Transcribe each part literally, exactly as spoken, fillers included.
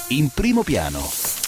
in primo piano.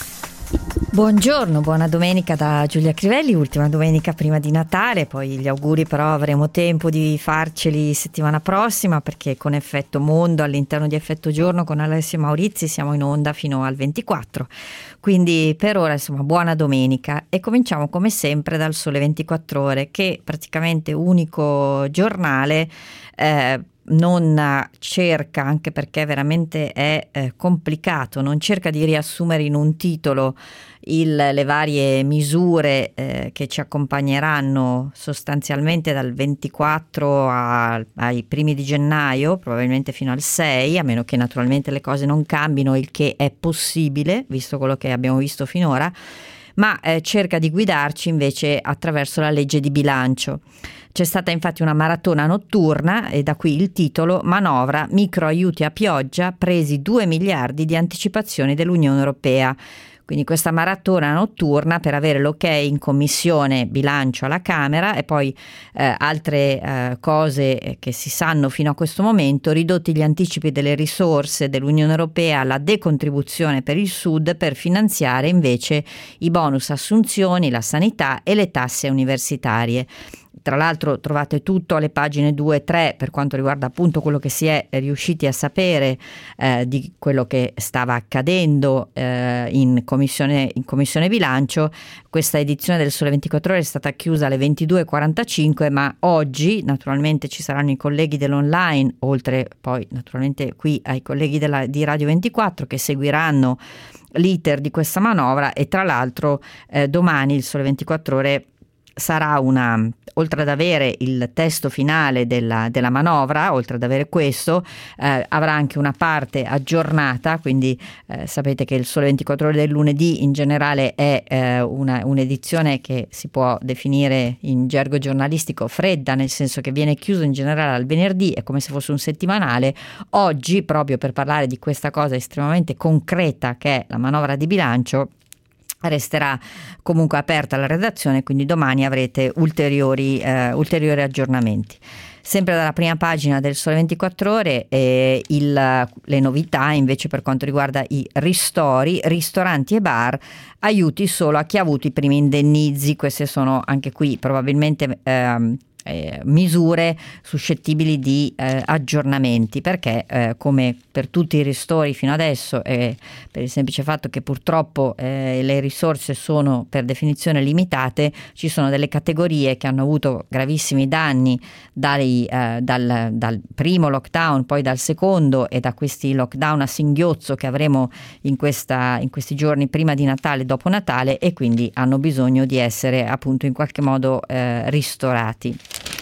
Buongiorno, buona domenica da Giulia Crivelli, ultima domenica prima di Natale, poi gli auguri però avremo tempo di farceli settimana prossima, perché con Effetto Mondo all'interno di Effetto Giorno con Alessio Maurizi siamo in onda fino al ventiquattro, quindi per ora insomma buona domenica, e cominciamo come sempre dal Sole ventiquattro Ore, che praticamente unico giornale eh, non cerca, anche perché veramente è eh, complicato, non cerca di riassumere in un titolo il, le varie misure eh, che ci accompagneranno sostanzialmente dal ventiquattro a, ai primi di gennaio, probabilmente fino al sei, a meno che naturalmente le cose non cambino, il che è possibile visto quello che abbiamo visto finora, ma eh, cerca di guidarci invece attraverso la legge di bilancio. C'è stata infatti una maratona notturna, e da qui il titolo: manovra, micro aiuti a pioggia, presi due miliardi di anticipazioni dell'Unione Europea. Quindi questa maratona notturna per avere l'ok in commissione bilancio alla Camera, e poi eh, altre eh, cose che si sanno fino a questo momento: ridotti gli anticipi delle risorse dell'Unione Europea alla decontribuzione per il Sud per finanziare invece i bonus assunzioni, la sanità e le tasse universitarie. Tra l'altro trovate tutto alle pagine due e tre per quanto riguarda appunto quello che si è riusciti a sapere eh, di quello che stava accadendo eh, in commissione, in commissione bilancio. Questa edizione del Sole ventiquattro Ore è stata chiusa alle ventidue e quarantacinque, ma oggi naturalmente ci saranno i colleghi dell'online, oltre poi naturalmente qui ai colleghi della, di Radio ventiquattro, che seguiranno l'iter di questa manovra. E tra l'altro eh, domani il Sole ventiquattro Ore sarà una, oltre ad avere il testo finale della, della manovra, oltre ad avere questo, eh, avrà anche una parte aggiornata, quindi eh, sapete che il Sole ventiquattro Ore del lunedì in generale è eh, una, un'edizione che si può definire in gergo giornalistico fredda, nel senso che viene chiuso in generale al venerdì, è come se fosse un settimanale. Oggi, proprio per parlare di questa cosa estremamente concreta che è la manovra di bilancio, resterà comunque aperta la redazione, quindi domani avrete ulteriori, eh, ulteriori aggiornamenti. Sempre dalla prima pagina del Sole ventiquattro Ore eh, il, le novità invece per quanto riguarda i ristori, ristoranti e bar, aiuti solo a chi ha avuto i primi indennizi. Queste sono anche qui probabilmente ehm, Eh, misure suscettibili di eh, aggiornamenti, perché eh, come per tutti i ristori fino adesso, eh, per il semplice fatto che purtroppo eh, le risorse sono per definizione limitate, ci sono delle categorie che hanno avuto gravissimi danni dai, eh, dal, dal primo lockdown, poi dal secondo, e da questi lockdown a singhiozzo che avremo in, questa, in questi giorni prima di Natale e dopo Natale, e quindi hanno bisogno di essere appunto in qualche modo eh, ristorati.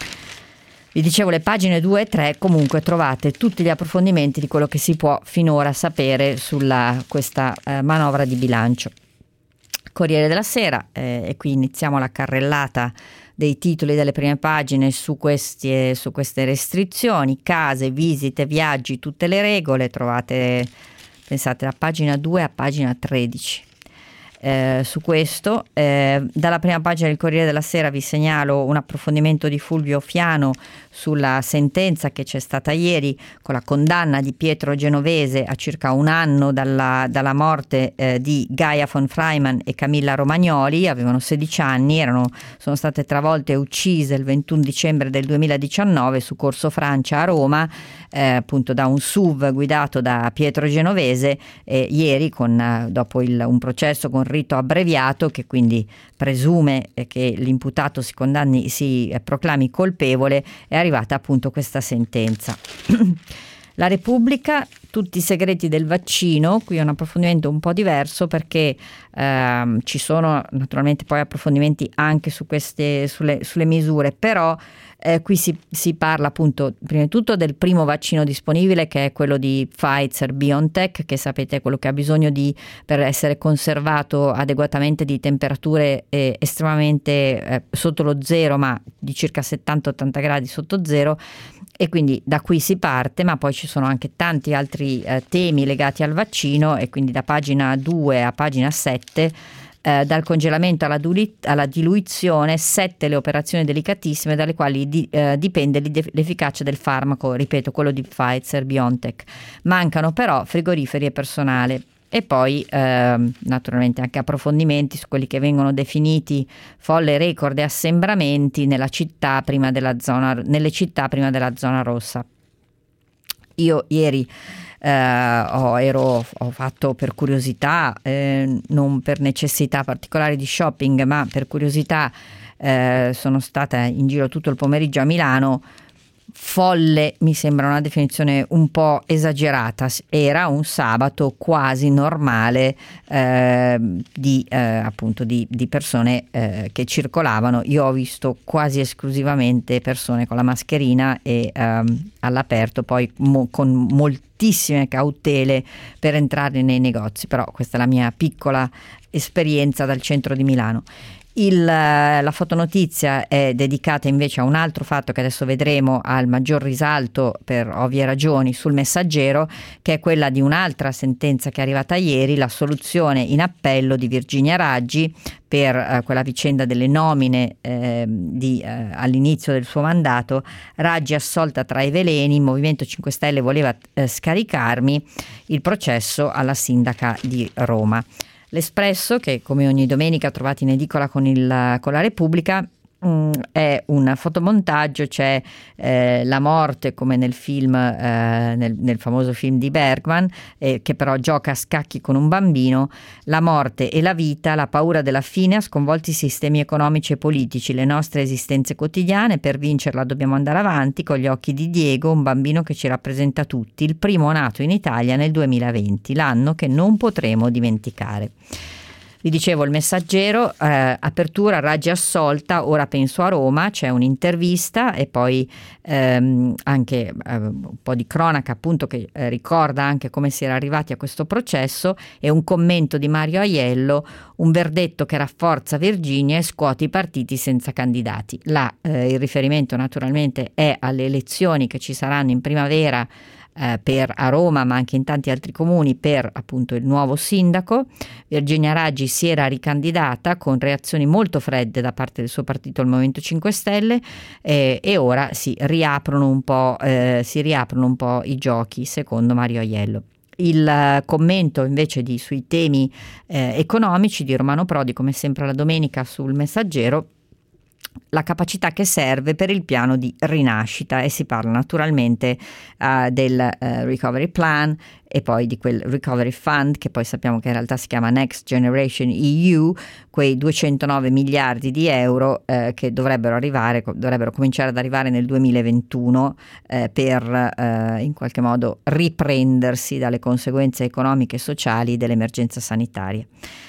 Vi dicevo, le pagine due e tre comunque trovate tutti gli approfondimenti di quello che si può finora sapere sulla questa eh, manovra di bilancio. Corriere della Sera, eh, e qui iniziamo la carrellata dei titoli delle prime pagine su, questi, su queste restrizioni: case, visite, viaggi, tutte le regole. Trovate, pensate, da pagina due a pagina tredici. Eh, su questo eh, dalla prima pagina del Corriere della Sera vi segnalo un approfondimento di Fulvio Fiano sulla sentenza che c'è stata ieri con la condanna di Pietro Genovese a circa un anno dalla, dalla morte eh, di Gaia von Freiman e Camilla Romagnoli. Avevano sedici anni, erano, sono state travolte e uccise il ventuno dicembre del duemiladiciannove su Corso Francia a Roma, eh, appunto da un S U V guidato da Pietro Genovese. E ieri con, eh, dopo il, un processo con rito abbreviato, che quindi presume che l'imputato si condanni, si proclami colpevole, è arrivata appunto questa sentenza. La Repubblica, tutti i segreti del vaccino. Qui è un approfondimento un po' diverso, perché ehm, ci sono naturalmente poi approfondimenti anche su queste, sulle, sulle misure, però Eh, qui si, si parla appunto prima di tutto del primo vaccino disponibile, che è quello di Pfizer BioNTech, che sapete è quello che ha bisogno di, per essere conservato adeguatamente, di temperature eh, estremamente eh, sotto lo zero, ma di circa settanta ottanta gradi sotto zero, e quindi da qui si parte. Ma poi ci sono anche tanti altri eh, temi legati al vaccino, e quindi da pagina due a pagina sette Eh, dal congelamento alla, duli- alla diluizione, sette le operazioni delicatissime dalle quali di- eh, dipende l'ide- l'efficacia del farmaco, ripeto, quello di Pfizer BioNTech. Mancano però frigoriferi e personale. e poi eh, naturalmente anche approfondimenti su quelli che vengono definiti folle record e assembramenti nella città prima della zona, nelle città prima della zona rossa. Io ieri eh, ho, ero, ho fatto per curiosità, eh, non per necessità particolari di shopping, ma per curiosità eh, sono stata in giro tutto il pomeriggio a Milano. Folle mi sembra una definizione un po' esagerata, era un sabato quasi normale eh, di, eh, appunto di, di persone eh, che circolavano. Io ho visto quasi esclusivamente persone con la mascherina e ehm, all'aperto, poi mo- con moltissime cautele per entrare nei negozi, però questa è la mia piccola esperienza dal centro di Milano. Il, la fotonotizia è dedicata invece a un altro fatto che adesso vedremo al maggior risalto per ovvie ragioni sul Messaggero, che è quella di un'altra sentenza che è arrivata ieri, l'assoluzione in appello di Virginia Raggi per eh, quella vicenda delle nomine eh, di, eh, all'inizio del suo mandato. Raggi assolta tra i veleni, il Movimento cinque Stelle voleva eh, scaricarmi, il processo alla sindaca di Roma. L'Espresso, che come ogni domenica trovate in edicola con, il, con la Repubblica, mh, è un fotomontaggio, c'è eh, la morte come nel film, eh, nel, nel famoso film di Bergman, eh, che però gioca a scacchi con un bambino, la morte e la vita, la paura della fine ha sconvolto i sistemi economici e politici, le nostre esistenze quotidiane, per vincerla dobbiamo andare avanti con gli occhi di Diego, un bambino che ci rappresenta tutti, il primo nato in Italia nel duemilaventi, l'anno che non potremo dimenticare. Vi dicevo il Messaggero, eh, apertura, Raggi assolta, ora penso a Roma, c'è un'intervista e poi ehm, anche eh, un po' di cronaca appunto che eh, ricorda anche come si era arrivati a questo processo e un commento di Mario Aiello, un verdetto che rafforza Virginia e scuote i partiti senza candidati. Là eh, il riferimento naturalmente è alle elezioni che ci saranno in primavera per a Roma ma anche in tanti altri comuni per appunto il nuovo sindaco. Virginia Raggi si era ricandidata con reazioni molto fredde da parte del suo partito, il Movimento cinque Stelle, eh, e ora si riaprono un po' eh, si riaprono un po' i giochi secondo Mario Aiello. Il uh, commento invece di, sui temi eh, economici di Romano Prodi, come sempre la domenica sul Messaggero, la capacità che serve per il piano di rinascita, e si parla naturalmente uh, del uh, Recovery Plan e poi di quel Recovery Fund che poi sappiamo che in realtà si chiama Next Generation E U, quei duecentonove miliardi di euro eh, che dovrebbero arrivare, dovrebbero cominciare ad arrivare nel duemilaventuno eh, per eh, in qualche modo riprendersi dalle conseguenze economiche e sociali dell'emergenza sanitaria.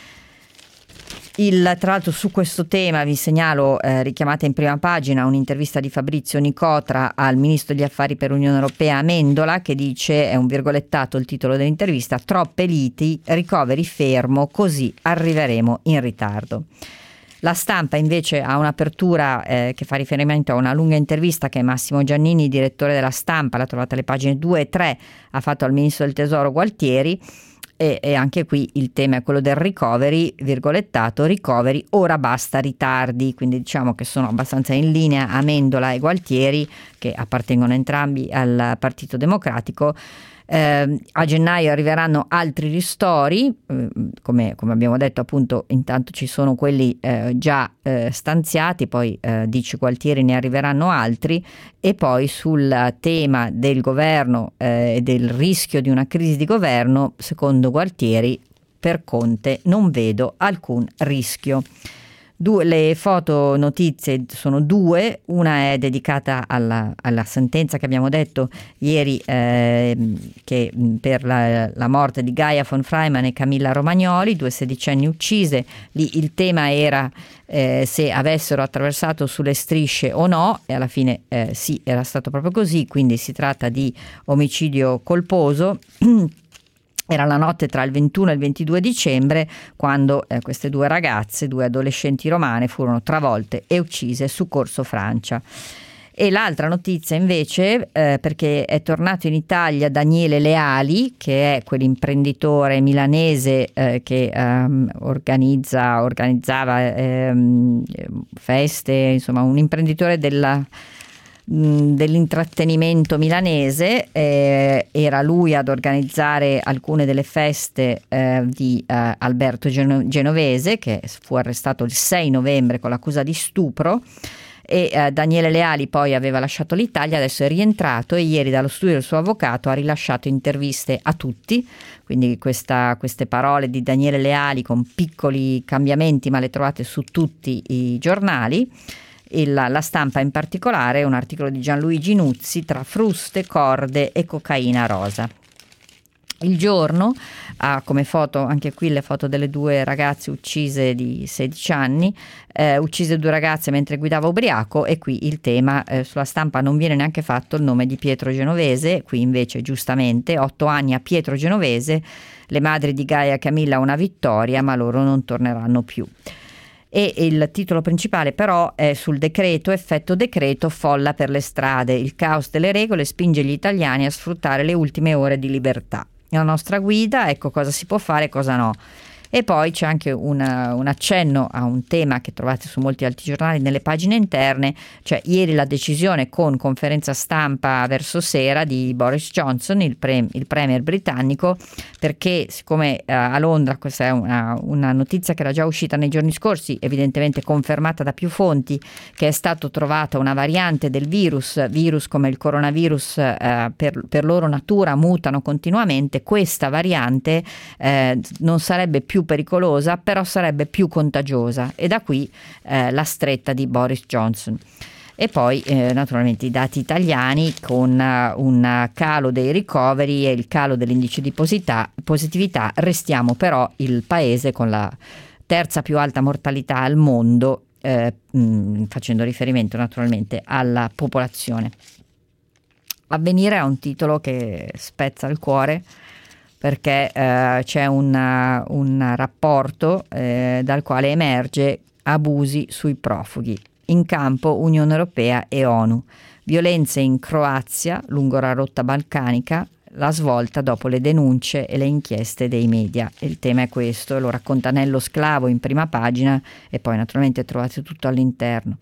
Il, tra l'altro su questo tema vi segnalo, eh, richiamata in prima pagina, un'intervista di Fabrizio Nicotra al ministro degli affari per l'Unione Europea Amendola, che dice, è un virgolettato il titolo dell'intervista, troppe liti, ricoveri fermo, così arriveremo in ritardo. La Stampa invece ha un'apertura eh, che fa riferimento a una lunga intervista che Massimo Giannini, direttore della Stampa, la trovate alle pagine due e tre, ha fatto al ministro del Tesoro Gualtieri. E, e anche qui il tema è quello del recovery, virgolettato, recovery, ora basta ritardi, quindi diciamo che sono abbastanza in linea Amendola e Gualtieri, che appartengono entrambi al Partito Democratico. Eh, a gennaio arriveranno altri ristori, eh, come, come abbiamo detto appunto, intanto ci sono quelli eh, già eh, stanziati, poi eh, dice Gualtieri ne arriveranno altri, e poi sul tema del governo e eh, del rischio di una crisi di governo, secondo Gualtieri, per Conte non vedo alcun rischio. Due, le foto notizie sono due, una è dedicata alla, alla sentenza che abbiamo detto ieri eh, che per la, la morte di Gaia von Freiman e Camilla Romagnoli, due sedicenni uccise. Lì il tema era eh, se avessero attraversato sulle strisce o no, e alla fine eh, sì, era stato proprio così, quindi si tratta di omicidio colposo. Era la notte tra il ventuno e il ventidue dicembre quando eh, queste due ragazze, due adolescenti romane, furono travolte e uccise su Corso Francia. E l'altra notizia invece, eh, perché è tornato in Italia Daniele Leali, che è quell'imprenditore milanese eh, che ehm, organizza, organizzava ehm, feste, insomma un imprenditore della... mh, dell'intrattenimento milanese. Eh, era lui ad organizzare alcune delle feste eh, di eh, Alberto Geno- Genovese, che fu arrestato il sei novembre con l'accusa di stupro. E eh, Daniele Leali poi aveva lasciato l'Italia, adesso è rientrato e ieri dallo studio del suo avvocato ha rilasciato interviste a tutti, quindi questa, queste parole di Daniele Leali con piccoli cambiamenti, ma le trovate su tutti i giornali. Il, la Stampa in particolare, un articolo di Gianluigi Nuzzi, tra fruste, corde e cocaina rosa. Il Giorno ha come foto, anche qui le foto delle due ragazze uccise di sedici anni, eh, uccise due ragazze mentre guidava ubriaco, e qui il tema, eh, sulla Stampa non viene neanche fatto il nome di Pietro Genovese, qui invece giustamente otto anni a Pietro Genovese, le madri di Gaia e Camilla una vittoria, ma loro non torneranno più. E il titolo principale però è sul decreto, effetto decreto, folla per le strade, il caos delle regole spinge gli italiani a sfruttare le ultime ore di libertà. La nostra guida, ecco cosa si può fare e cosa no. E poi c'è anche una, un accenno a un tema che trovate su molti altri giornali nelle pagine interne, cioè ieri la decisione con conferenza stampa verso sera di Boris Johnson, il, pre, il premier britannico, perché siccome eh, a Londra, questa è una, una notizia che era già uscita nei giorni scorsi, evidentemente confermata da più fonti, che è stato trovata una variante del virus, virus come il coronavirus eh, per, per loro natura mutano continuamente, questa variante eh, non sarebbe più pericolosa, però sarebbe più contagiosa, e da qui eh, la stretta di Boris Johnson. E poi eh, naturalmente i dati italiani con uh, un calo dei ricoveri e il calo dell'indice di posita- positività, restiamo però il paese con la terza più alta mortalità al mondo, eh, mh, facendo riferimento naturalmente alla popolazione. Avvenire ha un titolo che spezza il cuore, perché eh, c'è un, un rapporto eh, dal quale emerge abusi sui profughi. In campo Unione Europea e ONU. Violenze in Croazia lungo la rotta balcanica, la svolta dopo le denunce e le inchieste dei media. Il tema è questo, lo racconta Nello Sclavo in prima pagina e poi naturalmente trovate tutto all'interno.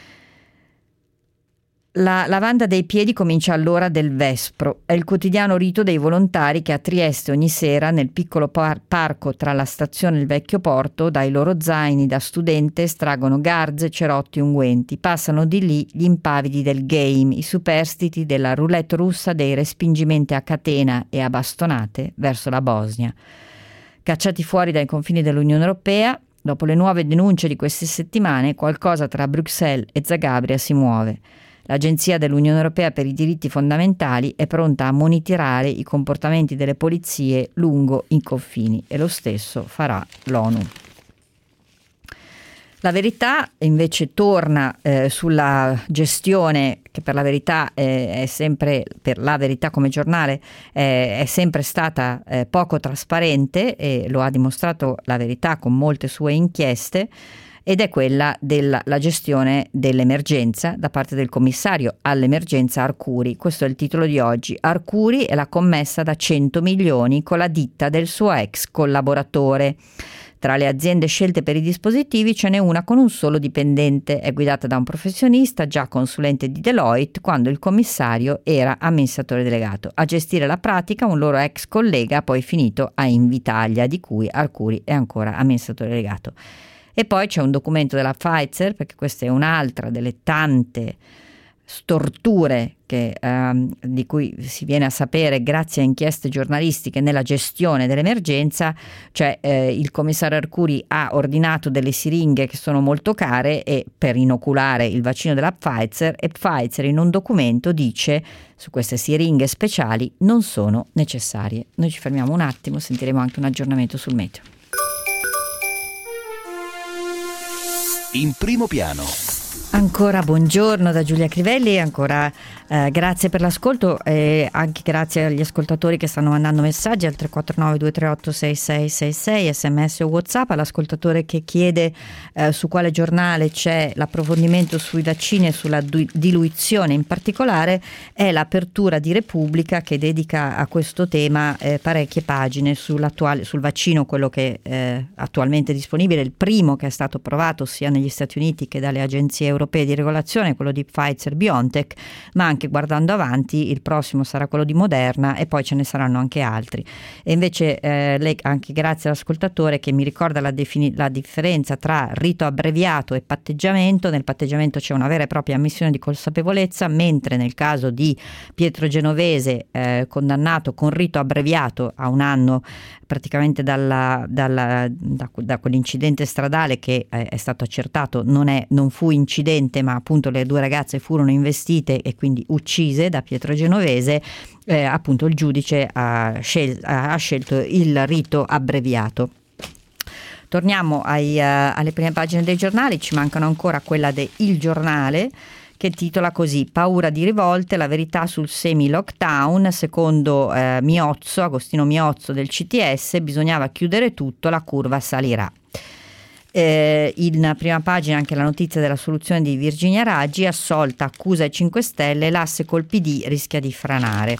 La lavanda dei piedi comincia all'ora del vespro, è il quotidiano rito dei volontari che a Trieste ogni sera nel piccolo par- parco tra la stazione e il vecchio porto dai loro zaini da studente estraggono garze, cerotti, unguenti, passano di lì gli impavidi del game, i superstiti della roulette russa dei respingimenti a catena e a bastonate verso la Bosnia. Cacciati fuori dai confini dell'Unione Europea, dopo le nuove denunce di queste settimane qualcosa tra Bruxelles e Zagabria si muove. L'Agenzia dell'Unione Europea per i diritti fondamentali è pronta a monitorare i comportamenti delle polizie lungo i confini e lo stesso farà l'ONU. La Verità invece torna eh, sulla gestione che per la Verità eh, è sempre, per la Verità come giornale, eh, è sempre stata eh, poco trasparente, e lo ha dimostrato la Verità con molte sue inchieste, ed è quella della la gestione dell'emergenza da parte del commissario all'emergenza Arcuri. Questo è il titolo di oggi. Arcuri e la commessa da cento milioni con la ditta del suo ex collaboratore. Tra le aziende scelte per i dispositivi ce n'è una con un solo dipendente, è guidata da un professionista già consulente di Deloitte quando il commissario era amministratore delegato. A gestire la pratica un loro ex collega poi finito a Invitalia, di cui Arcuri è ancora amministratore delegato. E poi c'è un documento della Pfizer, perché questa è un'altra delle tante storture che, ehm, di cui si viene a sapere grazie a inchieste giornalistiche nella gestione dell'emergenza. Cioè eh, il commissario Arcuri ha ordinato delle siringhe che sono molto care e per inoculare il vaccino della Pfizer, e Pfizer in un documento dice su queste siringhe speciali non sono necessarie. Noi ci fermiamo un attimo, sentiremo anche un aggiornamento sul meteo. In primo piano. Ancora buongiorno da Giulia Crivelli, ancora eh, grazie per l'ascolto e anche grazie agli ascoltatori che stanno mandando messaggi al tre quattro nove due tre otto sei sei sei sei, sms o WhatsApp, all'ascoltatore che chiede eh, su quale giornale c'è l'approfondimento sui vaccini e sulla du- diluizione in particolare. È l'Apertura di Repubblica che dedica a questo tema eh, parecchie pagine sull'attuale, sul vaccino, quello che è eh, attualmente disponibile, il primo che è stato approvato sia negli Stati Uniti che dalle agenzie europee europee di regolazione, quello di Pfizer-BioNTech, ma anche guardando avanti il prossimo sarà quello di Moderna e poi ce ne saranno anche altri. E invece eh, lei, anche grazie all'ascoltatore che mi ricorda la, defini- la differenza tra rito abbreviato e patteggiamento. Nel patteggiamento c'è una vera e propria ammissione di consapevolezza, mentre nel caso di Pietro Genovese, eh, condannato con rito abbreviato a un anno praticamente dalla, dalla, da, da quell'incidente stradale che eh, è stato accertato non, è, non fu incidente, ma appunto le due ragazze furono investite e quindi uccise da Pietro Genovese, eh, appunto il giudice ha, scel- ha scelto il rito abbreviato. Torniamo ai, uh, alle prime pagine dei giornali, ci mancano ancora quella de Il Giornale, che titola così: paura di rivolte, la verità sul semi-lockdown. Secondo eh, Miozzo, Agostino Miozzo del C T S, bisognava chiudere tutto, la curva salirà. Eh, in prima pagina anche la notizia della soluzione di Virginia Raggi, assolta accusa ai cinque Stelle, l'asse col P D rischia di franare.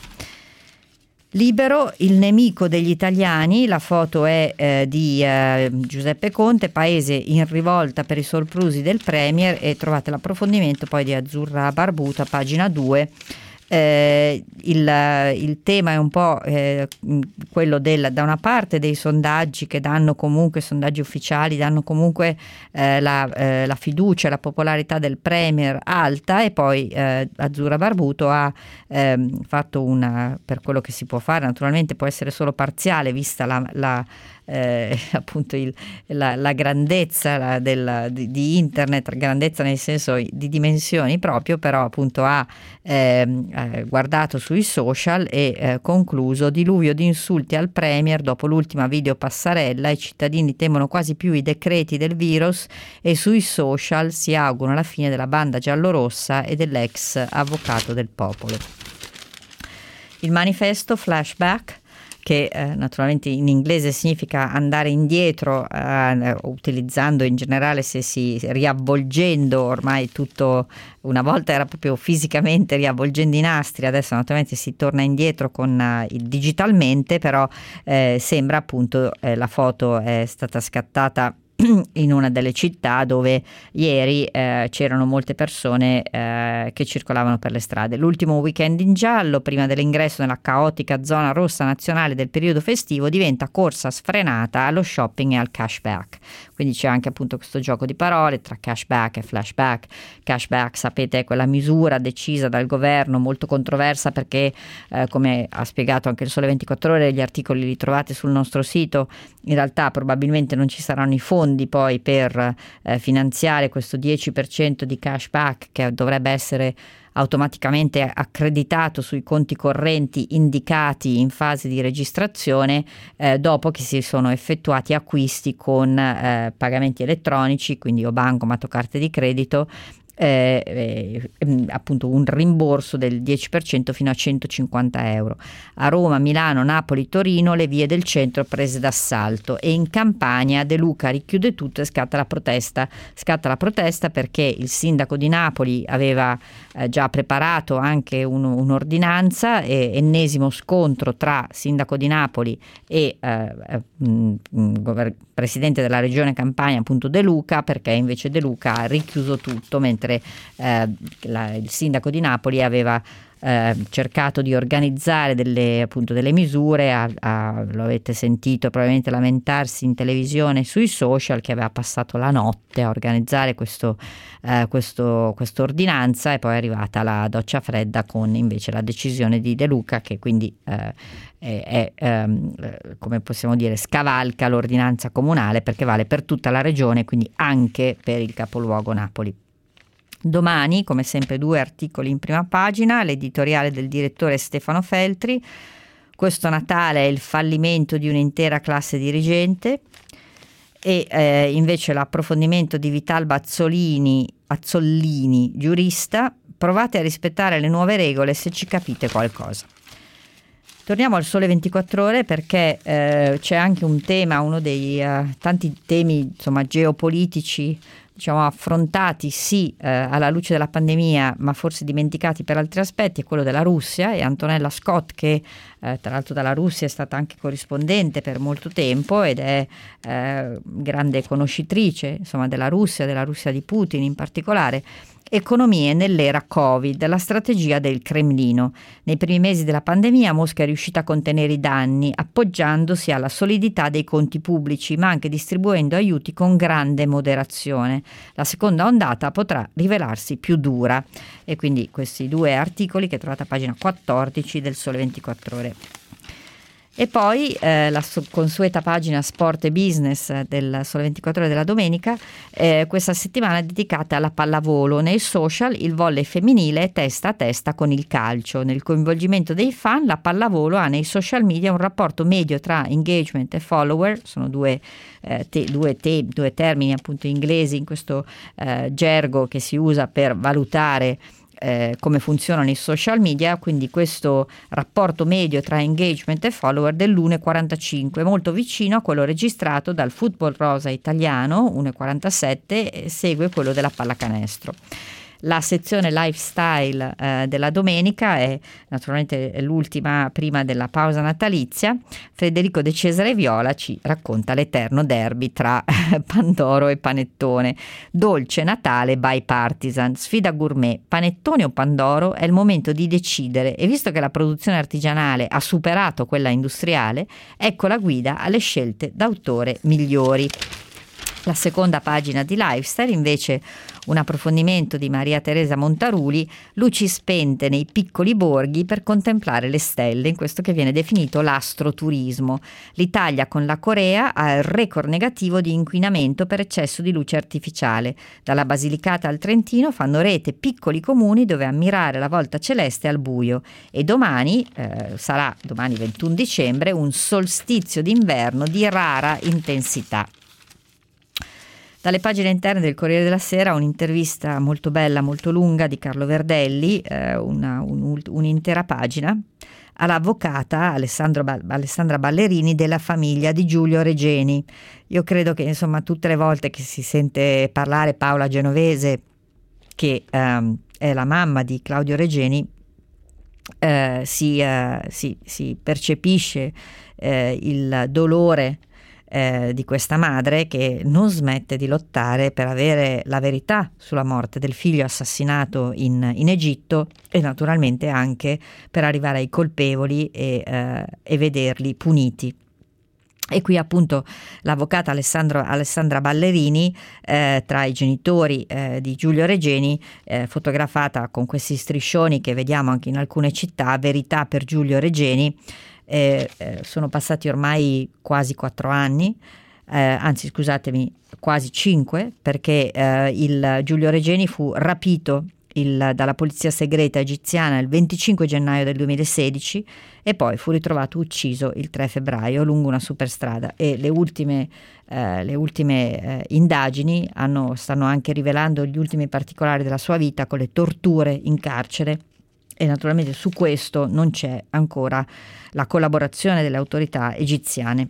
Libero, il nemico degli italiani, la foto è eh, di eh, Giuseppe Conte, paese in rivolta per i soprusi del Premier, e trovate l'approfondimento poi di Azzurra Barbuta, pagina due. Eh, il, il tema è un po' eh, quello del, da una parte dei sondaggi che danno comunque, sondaggi ufficiali danno comunque eh, la, eh, la fiducia, la popolarità del Premier alta, e poi eh, Azzurra Barbuto ha eh, fatto una, per quello che si può fare, naturalmente può essere solo parziale vista la, la Eh, appunto il, la, la grandezza la, del, di, di internet, grandezza nel senso di dimensioni proprio, però appunto ha eh, eh, guardato sui social e eh, concluso: diluvio di insulti al Premier dopo l'ultima video passarella, i cittadini temono quasi più i decreti del virus e sui social si augurano la fine della banda giallorossa e dell'ex avvocato del popolo. Il Manifesto, flashback, che eh, naturalmente in inglese significa andare indietro, eh, utilizzando in generale, se si riavvolgendo ormai tutto, una volta era proprio fisicamente riavvolgendo i nastri, adesso naturalmente si torna indietro con uh, il digitalmente, però eh, sembra appunto eh, la foto è stata scattata in una delle città dove ieri eh, c'erano molte persone eh, che circolavano per le strade. L'ultimo weekend in giallo, prima dell'ingresso nella caotica zona rossa nazionale del periodo festivo, diventa corsa sfrenata allo shopping e al cashback. Quindi c'è anche appunto questo gioco di parole tra cashback e flashback. Cashback, sapete, è quella misura decisa dal governo, molto controversa perché eh, come ha spiegato anche il Sole ventiquattro Ore, gli articoli li trovate sul nostro sito, in realtà probabilmente non ci saranno i fondi poi per eh, finanziare questo dieci per cento di cashback che dovrebbe essere automaticamente accreditato sui conti correnti indicati in fase di registrazione eh, dopo che si sono effettuati acquisti con eh, pagamenti elettronici, quindi o bancomat o carte di credito. Eh, eh, appunto un rimborso del dieci per cento fino a centocinquanta euro. A Roma, Milano, Napoli, Torino le vie del centro prese d'assalto, e in Campania De Luca richiude tutto e scatta la protesta. Scatta la protesta perché il sindaco di Napoli aveva eh, già preparato anche un, un'ordinanza, e ennesimo scontro tra sindaco di Napoli e eh, mh, mh, presidente della regione Campania, appunto De Luca, perché invece De Luca ha richiuso tutto, mentre eh, la, il sindaco di Napoli aveva eh, cercato di organizzare delle, appunto, delle misure, a, a, lo avete sentito probabilmente lamentarsi in televisione e sui social, che aveva passato la notte a organizzare questo, eh, questo, questa ordinanza, e poi è arrivata la doccia fredda con invece la decisione di De Luca, che quindi eh, è, è ehm, come possiamo dire, scavalca l'ordinanza comunale perché vale per tutta la regione, quindi anche per il capoluogo Napoli. Domani, come sempre, due articoli in prima pagina, l'editoriale del direttore Stefano Feltri: questo Natale è il fallimento di un'intera classe dirigente, e eh, invece l'approfondimento di Vitalba Azzolini, Azzollini, giurista: provate a rispettare le nuove regole se ci capite qualcosa. Torniamo al Sole ventiquattro Ore perché eh, c'è anche un tema, uno dei uh, tanti temi insomma geopolitici, diciamo affrontati sì eh, alla luce della pandemia, ma forse dimenticati per altri aspetti, è quello della Russia, e Antonella Scott, che eh, tra l'altro dalla Russia è stata anche corrispondente per molto tempo ed è eh, grande conoscitrice insomma della Russia, della Russia di Putin in particolare, Economie nell'era Covid, la strategia del Cremlino. Nei primi mesi della pandemia Mosca è riuscita a contenere i danni, appoggiandosi alla solidità dei conti pubblici, ma anche distribuendo aiuti con grande moderazione. La seconda ondata potrà rivelarsi più dura. E quindi questi due articoli che trovate a pagina quattordici del Sole ventiquattro Ore. E poi eh, la consueta pagina Sport e Business del Sole ventiquattro Ore della domenica, eh, questa settimana è dedicata alla pallavolo. Nei social il volley femminile è testa a testa con il calcio. Nel coinvolgimento dei fan, la pallavolo ha nei social media un rapporto medio tra engagement e follower, sono due, eh, te, due, te, due termini appunto inglesi in questo eh, gergo che si usa per valutare Eh, come funzionano i social media, quindi questo rapporto medio tra engagement e follower dell'uno virgola quarantacinque, molto vicino a quello registrato dal football rosa italiano, uno virgola quarantasette, e segue quello della pallacanestro. La sezione lifestyle eh, della domenica è naturalmente l'ultima prima della pausa natalizia. Federico De Cesare Viola ci racconta l'eterno derby tra Pandoro e Panettone. Dolce Natale bipartisan, sfida gourmet, panettone o Pandoro, è il momento di decidere, e visto che la produzione artigianale ha superato quella industriale, ecco la guida alle scelte d'autore migliori. La seconda pagina di Lifestyle invece un approfondimento di Maria Teresa Montaruli, luci spente nei piccoli borghi per contemplare le stelle, in questo che viene definito l'astroturismo. L'Italia con la Corea ha il record negativo di inquinamento per eccesso di luce artificiale. Dalla Basilicata al Trentino fanno rete piccoli comuni dove ammirare la volta celeste al buio, e domani eh, sarà, domani ventuno dicembre, un solstizio d'inverno di rara intensità. Dalle pagine interne del Corriere della Sera un'intervista molto bella, molto lunga di Carlo Verdelli, eh, una, un, un'intera pagina, all'avvocata Alessandro, Alessandra Ballerini della famiglia di Giulio Regeni. Io credo che insomma tutte le volte che si sente parlare Paola Genovese, che ehm, è la mamma di Claudio Regeni, eh, si, eh, si, si percepisce eh, il dolore Eh, di questa madre che non smette di lottare per avere la verità sulla morte del figlio assassinato in, in Egitto, e naturalmente anche per arrivare ai colpevoli e, eh, e vederli puniti. E qui appunto l'avvocata Alessandro, Alessandra Ballerini, eh, tra i genitori eh, di Giulio Regeni, eh, fotografata con questi striscioni che vediamo anche in alcune città, verità per Giulio Regeni. Eh, eh, sono passati ormai quasi quattro anni, eh, anzi scusatemi, quasi cinque, perché eh, il Giulio Regeni fu rapito il, dalla polizia segreta egiziana il venticinque gennaio del duemilasedici e poi fu ritrovato ucciso il tre febbraio lungo una superstrada, e le ultime, eh, le ultime eh, indagini hanno, stanno anche rivelando gli ultimi particolari della sua vita, con le torture in carcere. E naturalmente su questo non c'è ancora la collaborazione delle autorità egiziane.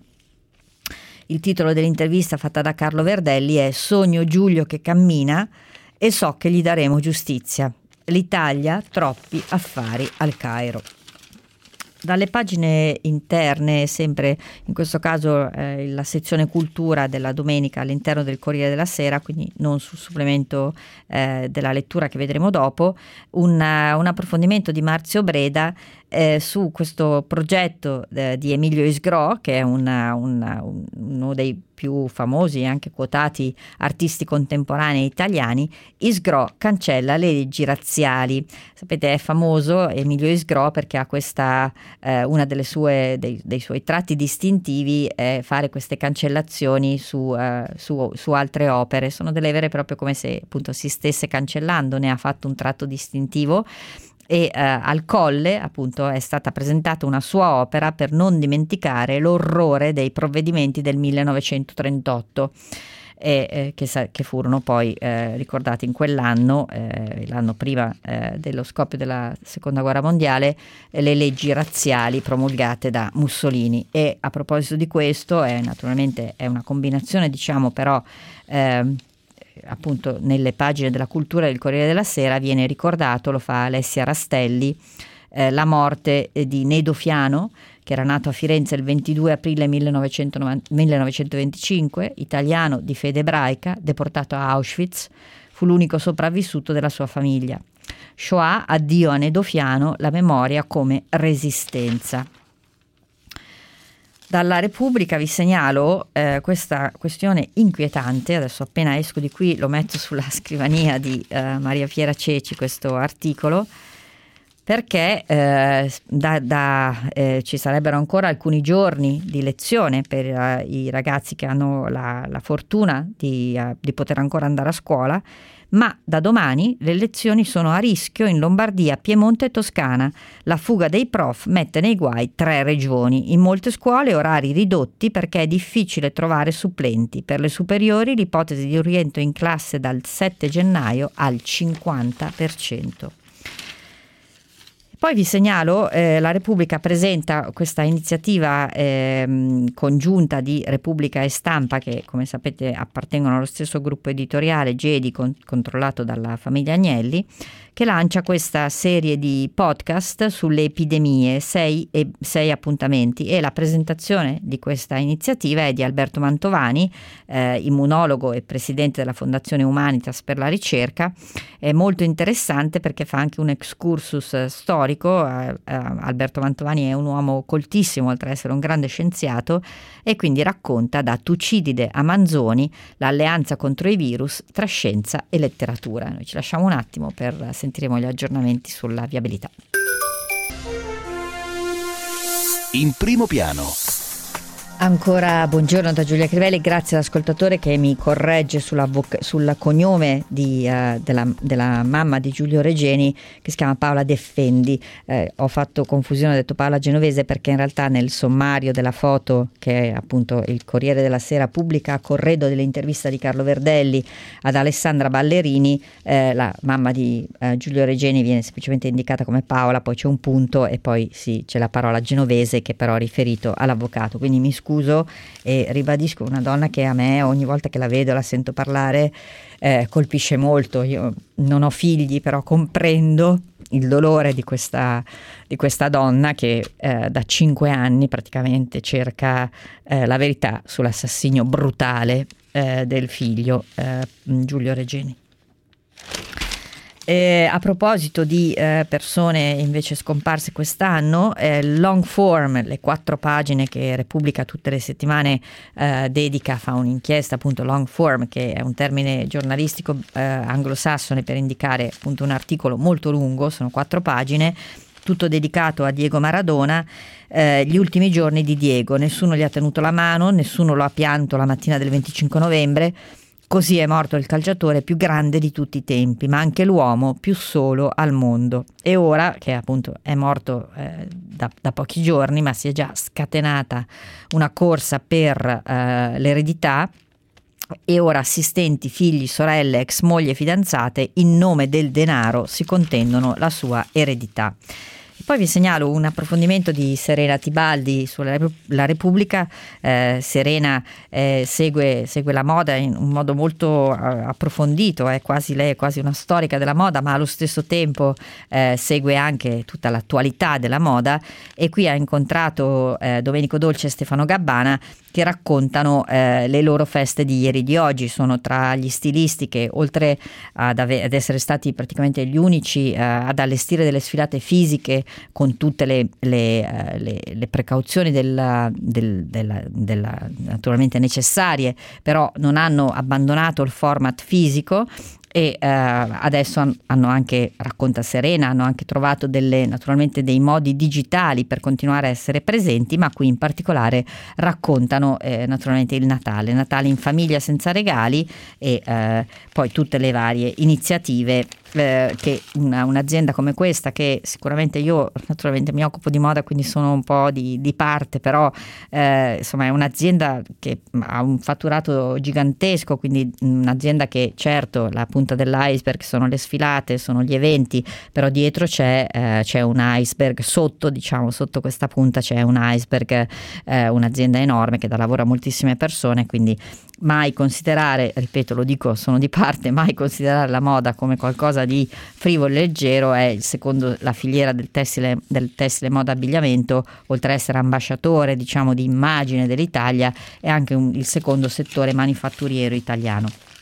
Il titolo dell'intervista fatta da Carlo Verdelli è "Sogno Giulio che cammina e so che gli daremo giustizia. L'Italia, troppi affari al Cairo". Dalle pagine interne, sempre in questo caso eh, la sezione cultura della domenica all'interno del Corriere della Sera, quindi non sul supplemento eh, della lettura che vedremo dopo, un, un approfondimento di Marzio Breda eh, su questo progetto eh, di Emilio Isgro, che è una, una, un, uno dei più famosi e anche quotati artisti contemporanei italiani. Isgro cancella le leggi razziali. Sapete, è famoso Emilio Isgro perché ha questa eh, una delle sue dei, dei suoi tratti distintivi è fare queste cancellazioni su, eh, su, su altre opere. Sono delle vere e proprie, come se appunto si stesse cancellando, ne ha fatto un tratto distintivo. E eh, al Colle appunto è stata presentata una sua opera per non dimenticare l'orrore dei provvedimenti del millenovecentotrentotto e, eh, che, che furono poi eh, ricordati in quell'anno, eh, l'anno prima eh, dello scoppio della seconda guerra mondiale, eh, le leggi razziali promulgate da Mussolini. E a proposito di questo, è naturalmente è una combinazione, diciamo, però eh, appunto nelle pagine della cultura del Corriere della Sera viene ricordato, lo fa Alessia Rastelli, eh, la morte di Nedo Fiano, che era nato a Firenze il ventidue aprile millenovecentoventicinque, italiano di fede ebraica, deportato a Auschwitz, fu l'unico sopravvissuto della sua famiglia. Shoah, addio a Nedofiano, la memoria come resistenza. Dalla Repubblica vi segnalo eh, questa questione inquietante, adesso appena esco di qui lo metto sulla scrivania di eh, Maria Piera Ceci, questo articolo, perché eh, da, da, eh, ci sarebbero ancora alcuni giorni di lezione per eh, i ragazzi che hanno la, la fortuna di, uh, di poter ancora andare a scuola, ma da domani le lezioni sono a rischio in Lombardia, Piemonte e Toscana. La fuga dei prof mette nei guai tre regioni. In molte scuole orari ridotti perché è difficile trovare supplenti. Per le superiori l'ipotesi di rientro in classe dal sette gennaio al cinquanta per cento. Poi vi segnalo, eh, la Repubblica presenta questa iniziativa eh, congiunta di Repubblica e Stampa, che come sapete appartengono allo stesso gruppo editoriale Gedi, con, controllato dalla famiglia Agnelli, che lancia questa serie di podcast sulle epidemie, sei, e, sei appuntamenti, e la presentazione di questa iniziativa è di Alberto Mantovani, eh, immunologo e presidente della Fondazione Humanitas per la ricerca. È molto interessante perché fa anche un excursus storico. Uh, uh, Alberto Mantovani è un uomo coltissimo, oltre ad essere un grande scienziato, e quindi racconta da Tucidide a Manzoni l'alleanza contro i virus tra scienza e letteratura. Noi ci lasciamo un attimo per sentiremo gli aggiornamenti sulla viabilità. In primo piano. Ancora buongiorno da Giulia Crivelli, grazie all'ascoltatore che mi corregge sulla voc- sul cognome di, uh, della, della mamma di Giulio Regeni, che si chiama Paola Deffendi. Eh, ho fatto confusione, ho detto Paola Genovese perché in realtà nel sommario della foto che appunto il Corriere della Sera pubblica a corredo dell'intervista di Carlo Verdelli ad Alessandra Ballerini, eh, la mamma di uh, Giulio Regeni viene semplicemente indicata come Paola, poi c'è un punto e poi sì, c'è la parola Genovese che però è riferito all'avvocato, quindi mi scuso e ribadisco, una donna che a me ogni volta che la vedo, la sento parlare, eh, colpisce molto. Io non ho figli, però comprendo il dolore di questa, di questa donna che eh, da cinque anni praticamente cerca eh, la verità sull'assassinio brutale eh, del figlio eh, Giulio Regeni. Eh, a proposito di eh, persone invece scomparse quest'anno, eh, long form, le quattro pagine che Repubblica tutte le settimane eh, dedica, fa un'inchiesta, appunto long form, che è un termine giornalistico eh, anglosassone per indicare appunto un articolo molto lungo, sono quattro pagine, tutto dedicato a Diego Maradona. Eh, gli ultimi giorni di Diego, nessuno gli ha tenuto la mano, nessuno lo ha pianto la mattina del venticinque novembre. Così è morto il calciatore più grande di tutti i tempi, ma anche l'uomo più solo al mondo. E ora, che appunto è morto eh, da, da pochi giorni, ma si è già scatenata una corsa per eh, l'eredità, e ora assistenti, figli, sorelle, ex mogli e fidanzate, in nome del denaro, si contendono la sua eredità. Poi vi segnalo un approfondimento di Serena Tibaldi sulla la Repubblica. Eh, Serena eh, segue, segue la moda in un modo molto uh, approfondito, è quasi lei è quasi una storica della moda, ma allo stesso tempo eh, segue anche tutta l'attualità della moda, e qui ha incontrato eh, Domenico Dolce e Stefano Gabbana, che raccontano eh, le loro feste di ieri e di oggi. Sono tra gli stilisti che, oltre ad, ave- ad essere stati praticamente gli unici eh, ad allestire delle sfilate fisiche con tutte le, le, uh, le, le precauzioni della, del, della, della, naturalmente necessarie, però non hanno abbandonato il format fisico. E eh, adesso hanno anche, racconta Serena, hanno anche trovato delle, naturalmente dei modi digitali per continuare a essere presenti, ma qui in particolare raccontano eh, naturalmente il Natale, Natale in famiglia senza regali, e eh, poi tutte le varie iniziative eh, che una, un'azienda come questa, che sicuramente io naturalmente mi occupo di moda, quindi sono un po' di, di parte, però eh, insomma è un'azienda che ha un fatturato gigantesco, quindi un'azienda che certo la punta dell'iceberg sono le sfilate, sono gli eventi, però dietro c'è, eh, c'è un iceberg sotto, diciamo sotto questa punta c'è un iceberg, eh, un'azienda enorme che dà lavoro a moltissime persone, quindi mai considerare, ripeto, lo dico, sono di parte, mai considerare la moda come qualcosa di frivolo e leggero. È il secondo, la filiera del tessile, del tessile moda abbigliamento, oltre a essere ambasciatore, diciamo, di immagine dell'Italia, è anche un, il secondo settore manifatturiero italiano.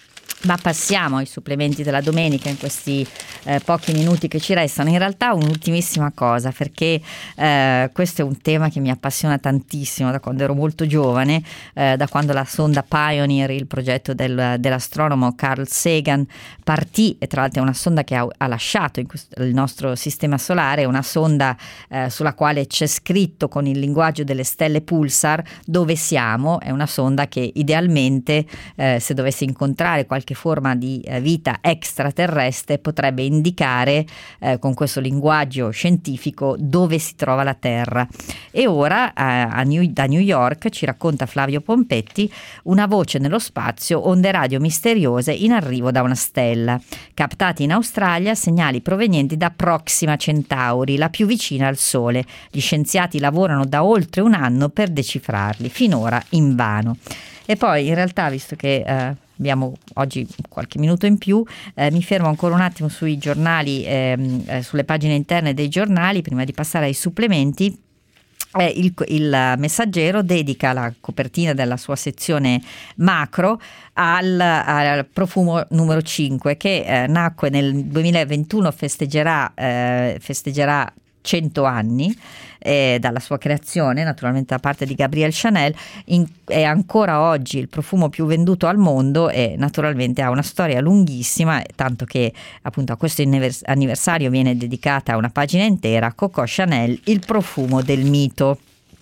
Ma passiamo ai supplementi della domenica in questi eh, pochi minuti che ci restano. In realtà un'ultimissima cosa, perché eh, questo è un tema che mi appassiona tantissimo da quando ero molto giovane, eh, da quando la sonda Pioneer, il progetto del, dell'astronomo Carl Sagan, partì, e tra l'altro è una sonda che ha, ha lasciato in questo, il nostro sistema solare, una sonda eh, sulla quale c'è scritto con il linguaggio delle stelle pulsar dove siamo. È una sonda che idealmente eh, se dovesse incontrare qualche forma di eh, vita extraterrestre potrebbe indicare eh, con questo linguaggio scientifico dove si trova la Terra. E ora eh, a New, da New York ci racconta Flavio Pompetti una voce nello spazio, onde radio misteriose in arrivo da una stella. Captati in Australia segnali provenienti da Proxima Centauri, la più vicina al Sole. Gli scienziati lavorano da oltre un anno per decifrarli, finora invano. E poi in realtà, visto che eh, abbiamo oggi qualche minuto in più, eh, mi fermo ancora un attimo sui giornali, ehm, eh, sulle pagine interne dei giornali, prima di passare ai supplementi. Eh, il, il Messaggero dedica la copertina della sua sezione macro al, al profumo numero cinque, che eh, nacque nel duemilaventuno, festeggerà, eh, festeggerà cento anni eh, dalla sua creazione, naturalmente da parte di Gabrielle Chanel. In, è ancora oggi il profumo più venduto al mondo e naturalmente ha una storia lunghissima, tanto che appunto a questo anniversario viene dedicata una pagina intera, Coco Chanel, il profumo del mito.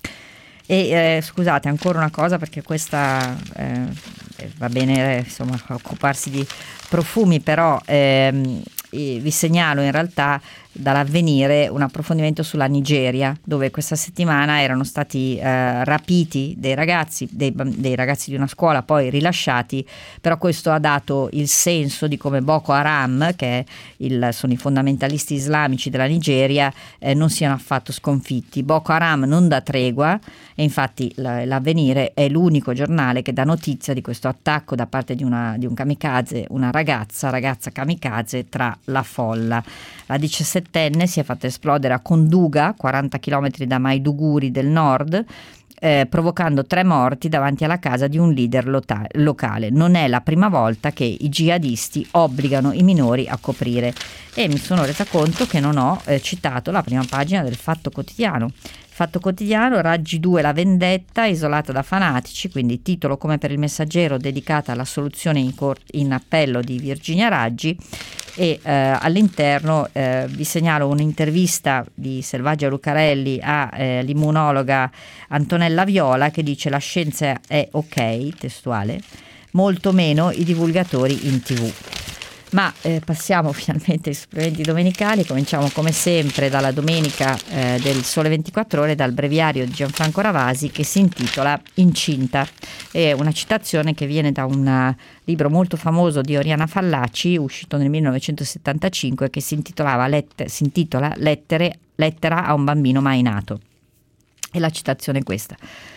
E eh, scusate ancora una cosa, perché questa eh, va bene eh, insomma occuparsi di profumi, però ehm, vi segnalo in realtà dall'Avvenire un approfondimento sulla Nigeria, dove questa settimana erano stati eh, rapiti dei ragazzi, dei, dei ragazzi di una scuola, poi rilasciati, però questo ha dato il senso di come Boko Haram, che il, sono i fondamentalisti islamici della Nigeria, eh, non siano affatto sconfitti. Boko Haram non dà tregua, e infatti l'Avvenire è l'unico giornale che dà notizia di questo attacco da parte di, una, di un kamikaze, una ragazza, ragazza kamikaze tra la folla. La diciassettenne si è fatta esplodere a Konduga, quaranta chilometri da Maiduguri del nord, eh, provocando tre morti davanti alla casa di un leader lota- locale. Non è la prima volta che i jihadisti obbligano i minori a coprire. E mi sono resa conto che non ho eh, citato la prima pagina del Fatto Quotidiano. Fatto Quotidiano, Raggi due, la vendetta, isolata da fanatici, quindi titolo come per il Messaggero dedicata alla soluzione in, cor- in appello di Virginia Raggi. E eh, all'interno eh, vi segnalo un'intervista di Selvaggia Lucarelli all'immunologa eh, Antonella Viola, che dice: la scienza è ok, testuale, molto meno i divulgatori in tv. Ma eh, passiamo finalmente ai supplementi domenicali. Cominciamo come sempre dalla domenica eh, del Sole ventiquattro Ore, dal breviario di Gianfranco Ravasi, che si intitola Incinta. È una citazione che viene da un libro molto famoso di Oriana Fallaci, uscito nel millenovecentosettantacinque, che si intitolava Let- si intitola Lettere, Lettera a un bambino mai nato. E la citazione è questa: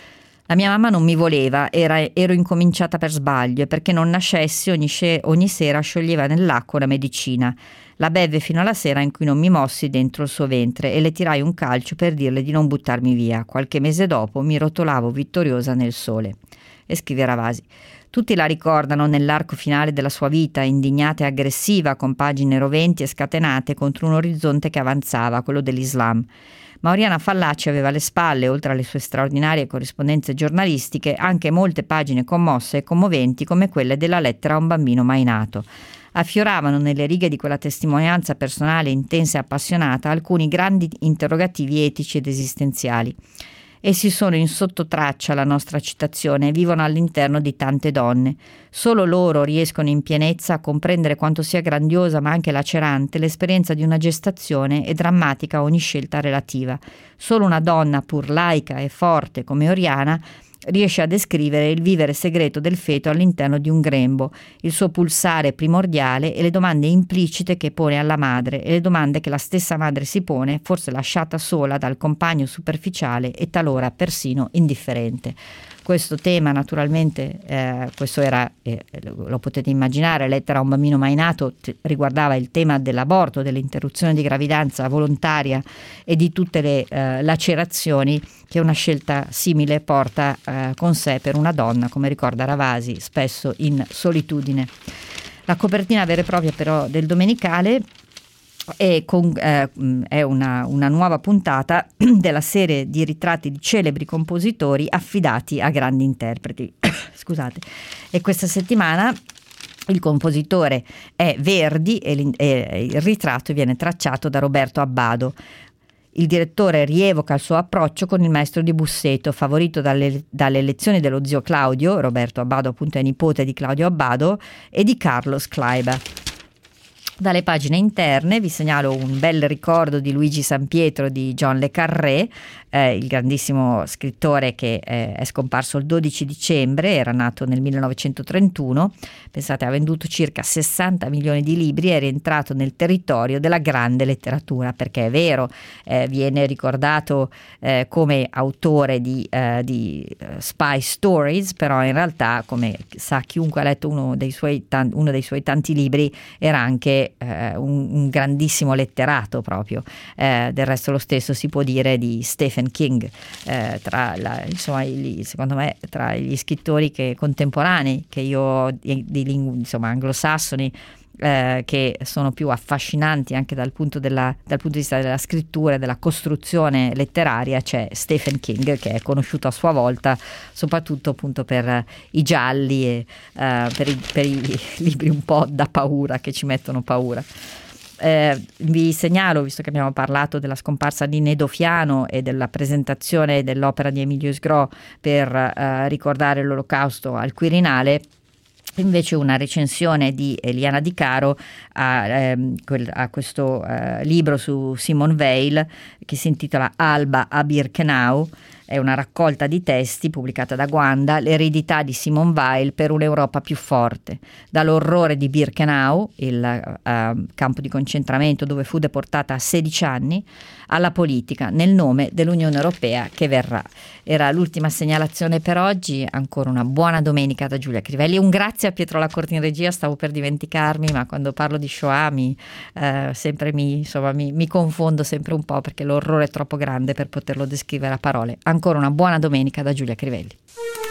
la mia mamma non mi voleva, era, ero incominciata per sbaglio, e perché non nascessi ogni, sce, ogni sera scioglieva nell'acqua una medicina. La bevve fino alla sera in cui non mi mossi dentro il suo ventre e le tirai un calcio per dirle di non buttarmi via. Qualche mese dopo mi rotolavo vittoriosa nel sole. E scrive Ravasi: tutti la ricordano nell'arco finale della sua vita, indignata e aggressiva, con pagine roventi e scatenate contro un orizzonte che avanzava, quello dell'Islam. Ma Oriana Fallaci aveva alle spalle, oltre alle sue straordinarie corrispondenze giornalistiche, anche molte pagine commosse e commoventi come quelle della Lettera a un bambino mai nato. Affioravano nelle righe di quella testimonianza personale intensa e appassionata alcuni grandi interrogativi etici ed esistenziali. Essi sono in sottotraccia alla nostra citazione e vivono all'interno di tante donne. Solo loro riescono in pienezza a comprendere quanto sia grandiosa ma anche lacerante l'esperienza di una gestazione e drammatica ogni scelta relativa. Solo una donna pur laica e forte come Oriana riesce a descrivere il vivere segreto del feto all'interno di un grembo, il suo pulsare primordiale e le domande implicite che pone alla madre e le domande che la stessa madre si pone, forse lasciata sola dal compagno superficiale e talora persino indifferente. Questo tema naturalmente, eh, questo era, eh, lo potete immaginare, Lettera a un bambino mai nato, t- riguardava il tema dell'aborto, dell'interruzione di gravidanza volontaria e di tutte le eh, lacerazioni che una scelta simile porta eh, con sé per una donna, come ricorda Ravasi, spesso in solitudine. La copertina vera e propria però del domenicale è, con, eh, è una, una nuova puntata della serie di ritratti di celebri compositori affidati a grandi interpreti. Scusate. E questa settimana il compositore è Verdi e, e il ritratto viene tracciato da Roberto Abbado. Il direttore rievoca il suo approccio con il maestro di Busseto, favorito dalle, dalle lezioni dello zio Claudio. Roberto Abbado appunto è nipote di Claudio Abbado e di Carlos Kleiber. Dalle pagine interne vi segnalo un bel ricordo di Luigi Sampietro di John le Carré, eh, il grandissimo scrittore che eh, è scomparso il dodici dicembre, era nato nel millenovecentotrentuno, pensate ha venduto circa sessanta milioni di libri, è rientrato nel territorio della grande letteratura, perché è vero, eh, viene ricordato eh, come autore di, eh, di uh, spy stories, però in realtà, come sa chiunque ha letto uno dei suoi, tan- uno dei suoi tanti libri, era anche Eh, un, un grandissimo letterato proprio. Eh, del resto lo stesso si può dire di Stephen King, eh, tra la, insomma, gli, secondo me tra gli scrittori che, contemporanei che io di, di lingue insomma anglosassoni Eh, che sono più affascinanti anche dal punto, della, dal punto di vista della scrittura e della costruzione letteraria, c'è Stephen King, che è conosciuto a sua volta soprattutto appunto per i gialli e eh, per, i, per i libri un po' da paura, che ci mettono paura. Eh, vi segnalo, visto che abbiamo parlato della scomparsa di Nedo Fiano e della presentazione dell'opera di Emilio Sgro per eh, ricordare l'Olocausto al Quirinale, invece una recensione di Eliana Di Caro a, ehm, quel, a questo eh, libro su Simone Weil che si intitola Alba a Birkenau. È una raccolta di testi pubblicata da Guanda, l'eredità di Simone Weil per un'Europa più forte, dall'orrore di Birkenau, il uh, campo di concentramento dove fu deportata a sedici anni, alla politica nel nome dell'Unione Europea che verrà. Era l'ultima segnalazione per oggi. Ancora una buona domenica da Giulia Crivelli. Un grazie a Pietro Lacorte in regia, stavo per dimenticarmi, ma quando parlo di Shoah mi, eh, sempre mi, insomma, mi, mi confondo sempre un po', perché l'orrore è troppo grande per poterlo descrivere a parole. Ancora una buona domenica da Giulia Crivelli.